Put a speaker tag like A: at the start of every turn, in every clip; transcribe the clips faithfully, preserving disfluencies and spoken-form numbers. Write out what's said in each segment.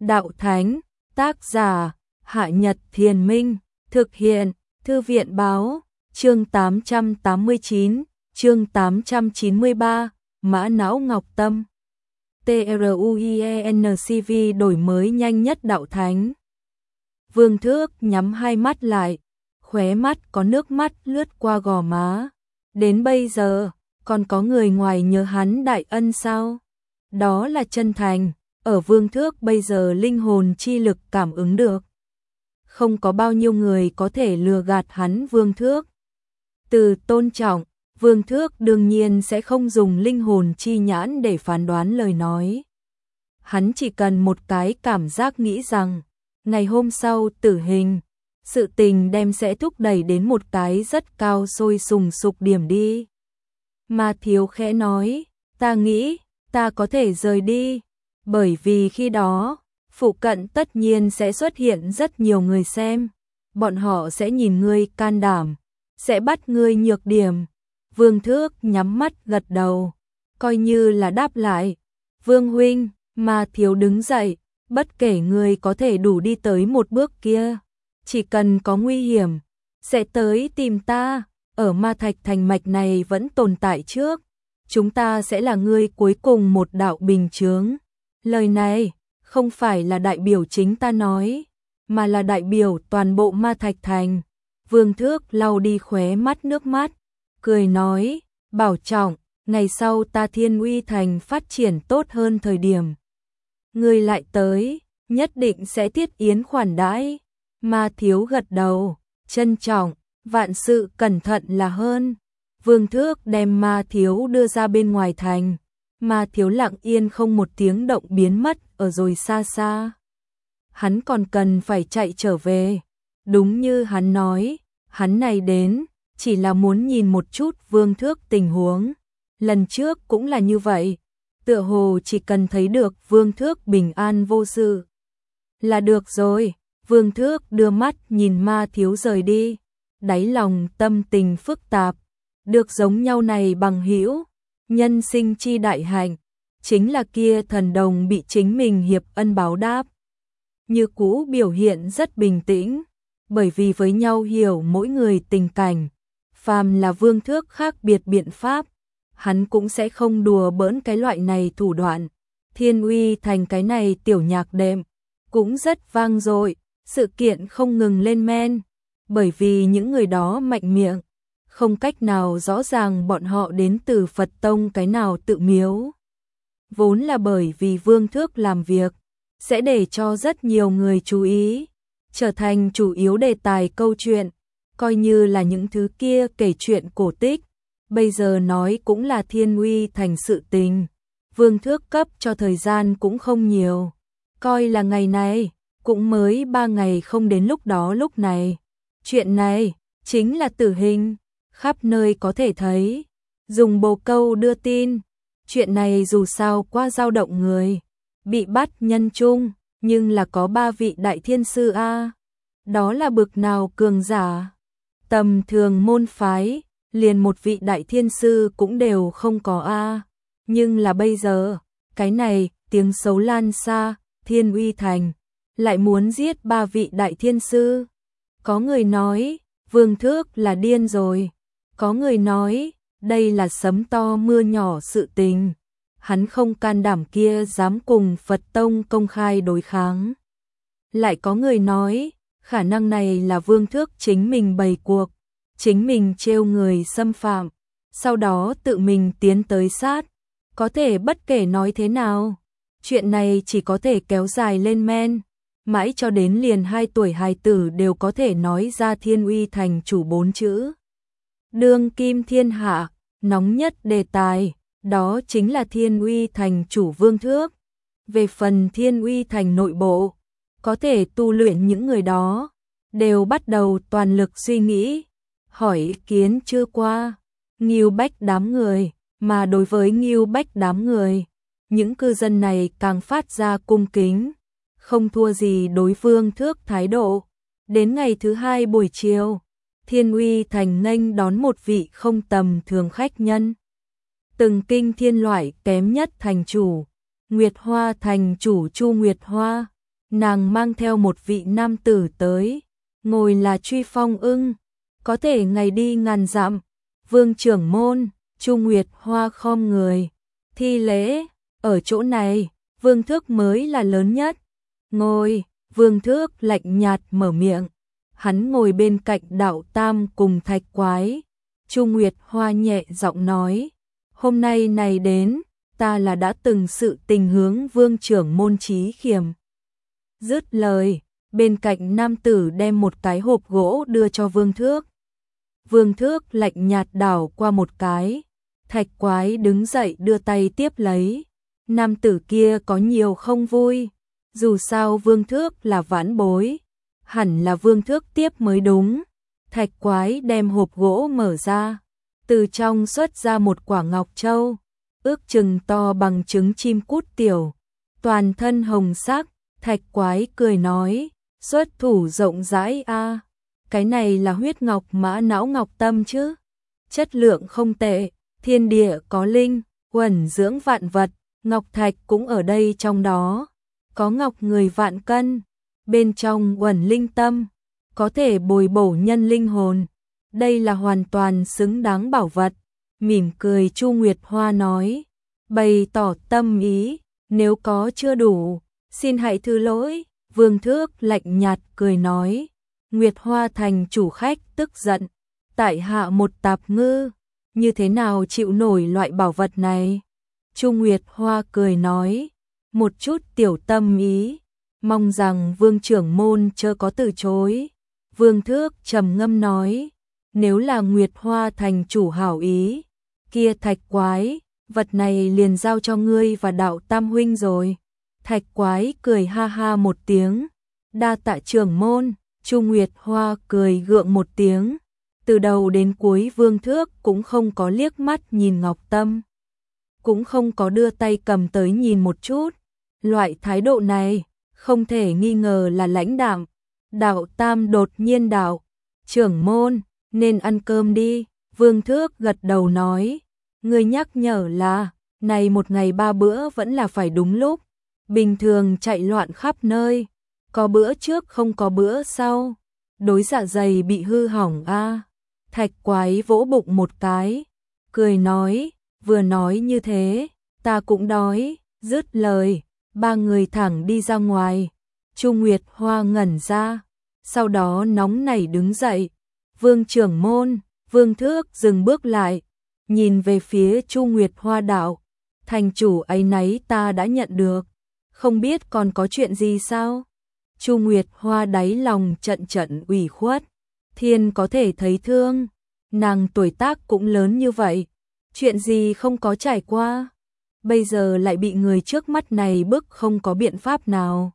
A: Đạo Thánh, tác giả, Hạ Nhật Thiền Minh, thực hiện, Thư viện Báo, chương tám trăm tám mươi chín, chương tám trăm chín mươi ba, Mã não Ngọc Tâm. TRUIENCV đổi mới nhanh nhất Đạo Thánh. Vương Thước nhắm hai mắt lại, khóe mắt có nước mắt lướt qua gò má. Đến bây giờ, còn có người ngoài nhớ hắn đại ân sao? Đó là chân thành, ở Vương Thước bây giờ linh hồn chi lực cảm ứng được. Không có bao nhiêu người có thể lừa gạt hắn Vương Thước. Từ tôn trọng, Vương Thước đương nhiên sẽ không dùng linh hồn chi nhãn để phán đoán lời nói. Hắn chỉ cần một cái cảm giác nghĩ rằng, ngày hôm sau tử hình, sự tình đem sẽ thúc đẩy đến một cái rất cao sôi sùng sục điểm đi. Mà Thiếu khẽ nói, ta nghĩ, ta có thể rời đi, bởi vì khi đó, phụ cận tất nhiên sẽ xuất hiện rất nhiều người xem, bọn họ sẽ nhìn ngươi can đảm, sẽ bắt ngươi nhược điểm. Vương Thước nhắm mắt gật đầu, coi như là đáp lại. Vương huynh, mà Thiếu đứng dậy, bất kể ngươi có thể đủ đi tới một bước kia, chỉ cần có nguy hiểm, sẽ tới tìm ta, ở Ma Thạch Thành mạch này vẫn tồn tại trước, chúng ta sẽ là ngươi cuối cùng một đạo bình chướng. Lời này, không phải là đại biểu chính ta nói, mà là đại biểu toàn bộ Ma Thạch Thành. Vương Thước lau đi khóe mắt nước mắt, cười nói, bảo trọng, ngày sau ta Thiên Uy Thành phát triển tốt hơn thời điểm. Ngươi lại tới, nhất định sẽ thiết yến khoản đãi. Ma Thiếu gật đầu, trân trọng, vạn sự cẩn thận là hơn. Vương Thước đem Ma Thiếu đưa ra bên ngoài thành. Ma Thiếu lặng yên không một tiếng động biến mất ở rồi xa xa. Hắn còn cần phải chạy trở về. Đúng như hắn nói, hắn này đến, chỉ là muốn nhìn một chút Vương Thước tình huống. Lần trước cũng là như vậy, tựa hồ chỉ cần thấy được Vương Thước bình an vô sự là được rồi. Vương Thước đưa mắt nhìn Ma Thiếu rời đi, đáy lòng tâm tình phức tạp. Được giống nhau này bằng hữu, nhân sinh chi đại hạnh, chính là kia thần đồng bị chính mình hiệp ân báo đáp. Như cũ biểu hiện rất bình tĩnh, bởi vì với nhau hiểu mỗi người tình cảnh, phàm là Vương Thước khác biệt biện pháp, hắn cũng sẽ không đùa bỡn cái loại này thủ đoạn. Thiên Uy Thành cái này tiểu nhạc đệm cũng rất vang dội, sự kiện không ngừng lên men, bởi vì những người đó mạnh miệng, không cách nào rõ ràng bọn họ đến từ Phật tông cái nào tự miếu. Vốn là bởi vì Vương Thước làm việc, sẽ để cho rất nhiều người chú ý, trở thành chủ yếu đề tài câu chuyện, coi như là những thứ kia kể chuyện cổ tích, bây giờ nói cũng là Thiên Uy Thành sự tình. Vương Thước cấp cho thời gian cũng không nhiều, coi là ngày này, cũng mới ba ngày không đến lúc đó lúc này. Chuyện này, chính là tử hình, khắp nơi có thể thấy, dùng bồ câu đưa tin. Chuyện này dù sao qua dao động người, bị bắt nhân chung, nhưng là có ba vị đại thiên sư a, đó là bực nào cường giả. Tầm thường môn phái, liền một vị đại thiên sư cũng đều không có a, nhưng là bây giờ, cái này, tiếng xấu lan xa, Thiên Uy Thành, lại muốn giết ba vị đại thiên sư. Có người nói, Vương Thước là điên rồi. Có người nói, đây là sấm to mưa nhỏ sự tình. Hắn không can đảm kia dám cùng Phật tông công khai đối kháng. Lại có người nói, khả năng này là Vương Thước chính mình bày cuộc, chính mình trêu người xâm phạm, sau đó tự mình tiến tới sát. Có thể bất kể nói thế nào, chuyện này chỉ có thể kéo dài lên men, mãi cho đến liền hai tuổi hài tử đều có thể nói ra Thiên Uy Thành chủ bốn chữ. Đương kim thiên hạ, nóng nhất đề tài, đó chính là Thiên Uy Thành chủ Vương Thước. Về phần Thiên Uy Thành nội bộ, có thể tu luyện những người đó, đều bắt đầu toàn lực suy nghĩ, hỏi ý kiến chưa qua, Ngưu Bách đám người, mà đối với Ngưu Bách đám người, những cư dân này càng phát ra cung kính, không thua gì đối Vương Thước thái độ. Đến ngày thứ hai buổi chiều, Thiên Uy Thành nghênh đón một vị không tầm thường khách nhân. Từng kinh thiên loại kém nhất thành chủ, Nguyệt Hoa thành chủ Chu Nguyệt Hoa, nàng mang theo một vị nam tử tới, ngồi là Truy Phong ưng, có thể ngày đi ngàn dặm. Vương trưởng môn, Chu Nguyệt Hoa khom người, thi lễ, ở chỗ này, Vương Thước mới là lớn nhất. Ngồi, Vương Thước lạnh nhạt mở miệng, hắn ngồi bên cạnh Đạo Tam cùng Thạch Quái. Chu Nguyệt Hoa nhẹ giọng nói, hôm nay này đến, ta là đã từng sự tình hướng Vương trưởng môn Chí Khiêm. Dứt lời, bên cạnh nam tử đem một cái hộp gỗ đưa cho Vương Thước. Vương Thước lạnh nhạt đảo qua một cái, Thạch Quái đứng dậy đưa tay tiếp lấy. Nam tử kia có nhiều không vui, dù sao Vương Thước là vãn bối, hẳn là Vương Thước tiếp mới đúng. Thạch Quái đem hộp gỗ mở ra, từ trong xuất ra một quả ngọc châu, ước chừng to bằng trứng chim cút tiểu, toàn thân hồng sắc. Thạch Quái cười nói, xuất thủ rộng rãi a, cái này là huyết ngọc mã não ngọc tâm chứ, chất lượng không tệ, thiên địa có linh, uẩn dưỡng vạn vật, ngọc thạch cũng ở đây trong đó, có ngọc người vạn cân, bên trong uẩn linh tâm, có thể bồi bổ nhân linh hồn, đây là hoàn toàn xứng đáng bảo vật. Mỉm cười Chu Nguyệt Hoa nói, bày tỏ tâm ý, nếu có chưa đủ, xin hãy thứ lỗi. Vương Thước lạnh nhạt cười nói, Nguyệt Hoa thành chủ khách tức giận, tại hạ một tạp ngư, như thế nào chịu nổi loại bảo vật này? Chu Nguyệt Hoa cười nói, một chút tiểu tâm ý, mong rằng Vương trưởng môn chớ có từ chối. Vương Thước trầm ngâm nói, nếu là Nguyệt Hoa thành chủ hảo ý, kia Thạch Quái, vật này liền giao cho ngươi và Đạo Tam huynh rồi. Thạch Quái cười ha ha một tiếng, đa tạ trưởng môn. Chu Nguyệt Hoa cười gượng một tiếng, từ đầu đến cuối Vương Thước cũng không có liếc mắt nhìn Ngọc Tâm, cũng không có đưa tay cầm tới nhìn một chút, loại thái độ này không thể nghi ngờ là lãnh đạm. Đạo Tam đột nhiên đạo, trưởng môn, nên ăn cơm đi. Vương Thước gật đầu nói, người nhắc nhở là, này một ngày ba bữa vẫn là phải đúng lúc, bình thường chạy loạn khắp nơi, có bữa trước không có bữa sau, đối dạ dày bị hư hỏng a. À. Thạch Quái vỗ bụng một cái, cười nói, vừa nói như thế, ta cũng đói. Dứt lời, ba người thẳng đi ra ngoài. Chu Nguyệt Hoa ngẩn ra, sau đó nóng nảy đứng dậy. Vương trưởng môn. Vương Thước dừng bước lại, nhìn về phía Chu Nguyệt Hoa đạo, thành chủ ấy nấy ta đã nhận được, không biết còn có chuyện gì sao? Chu Nguyệt Hoa đáy lòng trận trận ủy khuất, thiên có thể thấy thương, nàng tuổi tác cũng lớn như vậy, chuyện gì không có trải qua, bây giờ lại bị người trước mắt này bức không có biện pháp nào.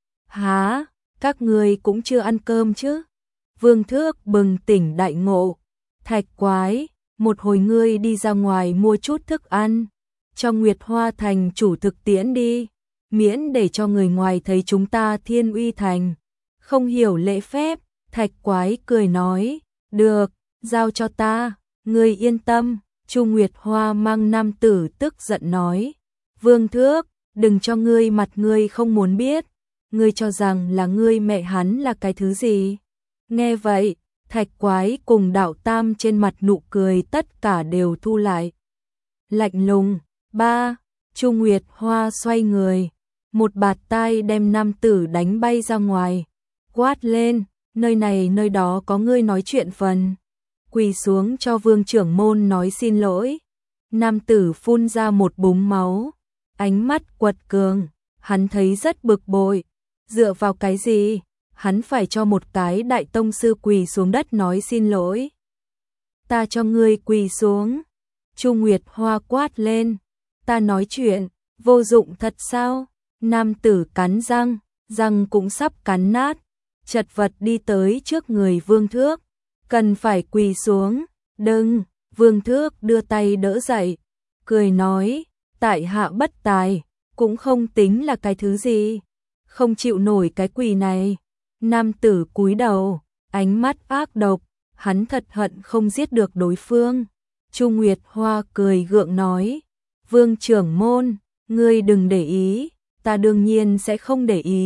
A: Hả, các ngươi cũng chưa ăn cơm chứ? Vương Thước bừng tỉnh đại ngộ, Thạch Quái, một hồi ngươi đi ra ngoài mua chút thức ăn, cho Nguyệt Hoa thành chủ thực tiễn đi, miễn để cho người ngoài thấy chúng ta Thiên Uy thành không hiểu lễ phép. Thạch Quái cười nói, được, giao cho ta, ngươi yên tâm. Chu Nguyệt Hoa mang nam tử tức giận nói, Vương Thước, đừng cho ngươi mặt ngươi không muốn biết, ngươi cho rằng là ngươi mẹ hắn là cái thứ gì? Nghe vậy, Thạch Quái cùng Đạo Tam trên mặt nụ cười tất cả đều thu lại. Lạnh lùng, ba, Chu Nguyệt Hoa xoay người, một bạt tai đem nam tử đánh bay ra ngoài, quát lên, nơi này nơi đó có ngươi nói chuyện phần, quỳ xuống cho Vương trưởng môn nói xin lỗi. Nam tử phun ra một búng máu, ánh mắt quật cường, hắn thấy rất bực bội, dựa vào cái gì? Hắn phải cho một cái đại tông sư quỳ xuống đất nói xin lỗi. Ta cho ngươi quỳ xuống. Chu Nguyệt Hoa quát lên, ta nói chuyện, vô dụng thật sao? Nam tử cắn răng, răng cũng sắp cắn nát, chật vật đi tới trước người Vương Thước, cần phải quỳ xuống. Đừng. Vương Thước đưa tay đỡ dậy, cười nói, tại hạ bất tài, cũng không tính là cái thứ gì, không chịu nổi cái quỳ này. Nam tử cúi đầu, ánh mắt ác độc, hắn thật hận không giết được đối phương. Chu Nguyệt Hoa cười gượng nói, Vương trưởng môn, ngươi đừng để ý, ta đương nhiên sẽ không để ý.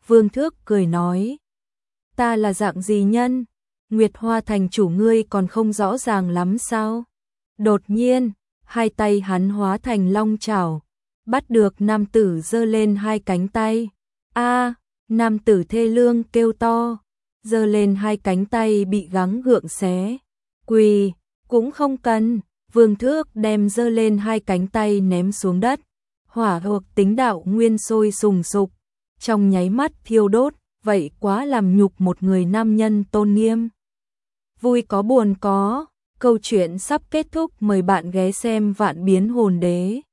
A: Vương Thước cười nói, ta là dạng gì nhân? Nguyệt Hoa thành chủ ngươi còn không rõ ràng lắm sao? Đột nhiên, hai tay hắn hóa thành long chảo, bắt được nam tử giơ lên hai cánh tay. A, nam tử thê lương kêu to, giơ lên hai cánh tay bị gắng gượng xé. Quỳ, cũng không cần, Vương Thước đem giơ lên hai cánh tay ném xuống đất. Hỏa thuộc tính đạo nguyên sôi sùng sục, trong nháy mắt thiêu đốt, vậy quá làm nhục một người nam nhân tôn nghiêm. Vui có buồn có, câu chuyện sắp kết thúc, mời bạn ghé xem Vạn Biến Hồn Đế.